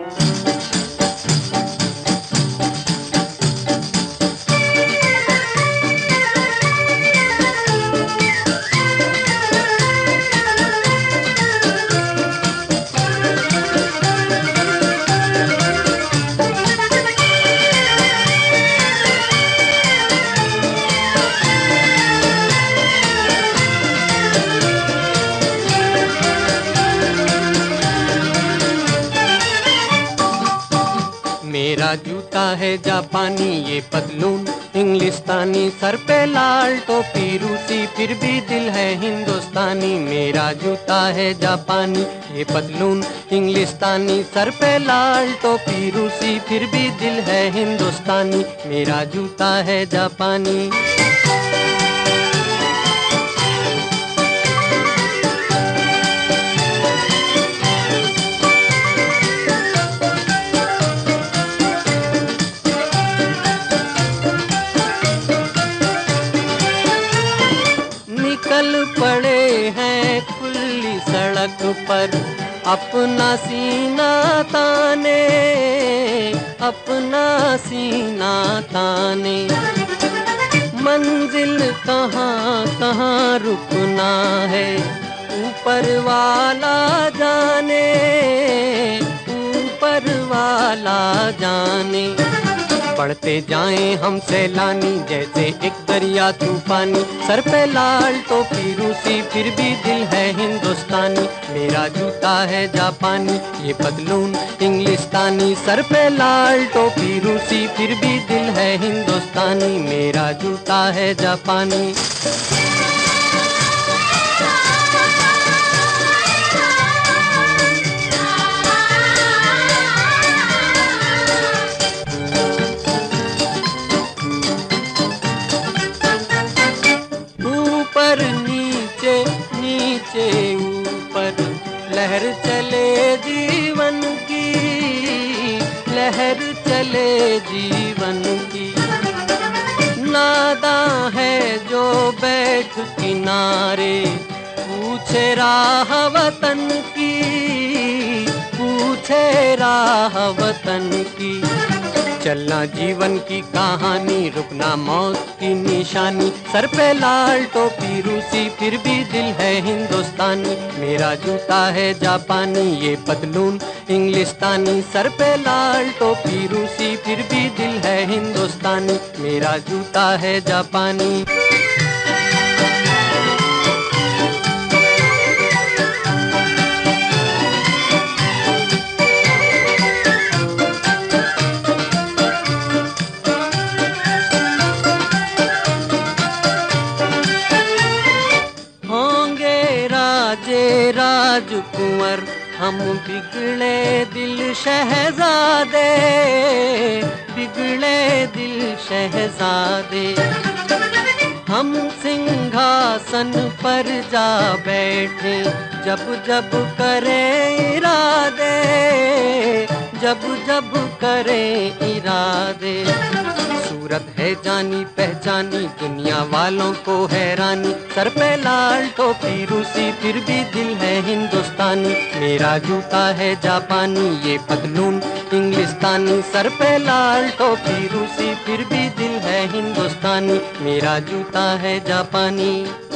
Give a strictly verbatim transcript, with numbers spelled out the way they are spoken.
मेरा जूता है जापानी, ये पतलून इंग्लिस्तानी, सर पे लाल टोपी रूसी, फिर भी दिल है हिंदुस्तानी। मेरा जूता है जापानी, ये पतलून इंग्लिस्तानी, सर पे लाल टोपी रूसी, फिर भी दिल है हिंदुस्तानी। मेरा जूता है जापानी। निकल पड़े हैं खुली सड़क पर, अपना सीना ताने, अपना सीना ताने। मंजिल कहाँ कहाँ रुकना है, ऊपर वाला जाने, ऊपर वाला जाने। बढ़ते जाएं हम सैलानी, जैसे एक दरिया तूफानी, सर पे लाल टोपी रूसी, फिर भी दिल है हिंदुस्तानी। मेरा जूता है जापानी, ये पतलून इंग्लिस्तानी, सर पे लाल टोपी रूसी, फिर भी दिल है हिंदुस्तानी। मेरा जूता है जापानी। ऊपर नीचे नीचे ऊपर, लहर चले जीवन की, लहर चले जीवन की। नादां है जो बैठ किनारे, पूछे राह वतन की, पूछे राह वतन की। चलना जीवन की कहानी, रुकना मौत की निशानी, सर पे लाल टोपी रूसी, फिर भी दिल है हिंदुस्तानी। मेरा जूता है जापानी, ये पतलून इंग्लिस्तानी, सर पे लाल टोपी रूसी, फिर भी दिल है हिंदुस्तानी। मेरा जूता है जापानी। राजे राजकुंवर हम बिगड़े दिल शहजादे, बिगड़े दिल शहजादे। हम सिंहासन पर जा बैठे, जब जब करें इरादे, जब जब करें इरादे। सूरत है जानी पहचानी, दुनिया वालों को हैरानी, सर पे लाल टोपी रूसी, फिर भी दिल है हिंदुस्तानी। मेरा जूता है जापानी, ये पतलून इंग्लिस्तानी, सर पे लाल टोपी रूसी, फिर भी दिल है हिंदुस्तानी। मेरा जूता है जापानी।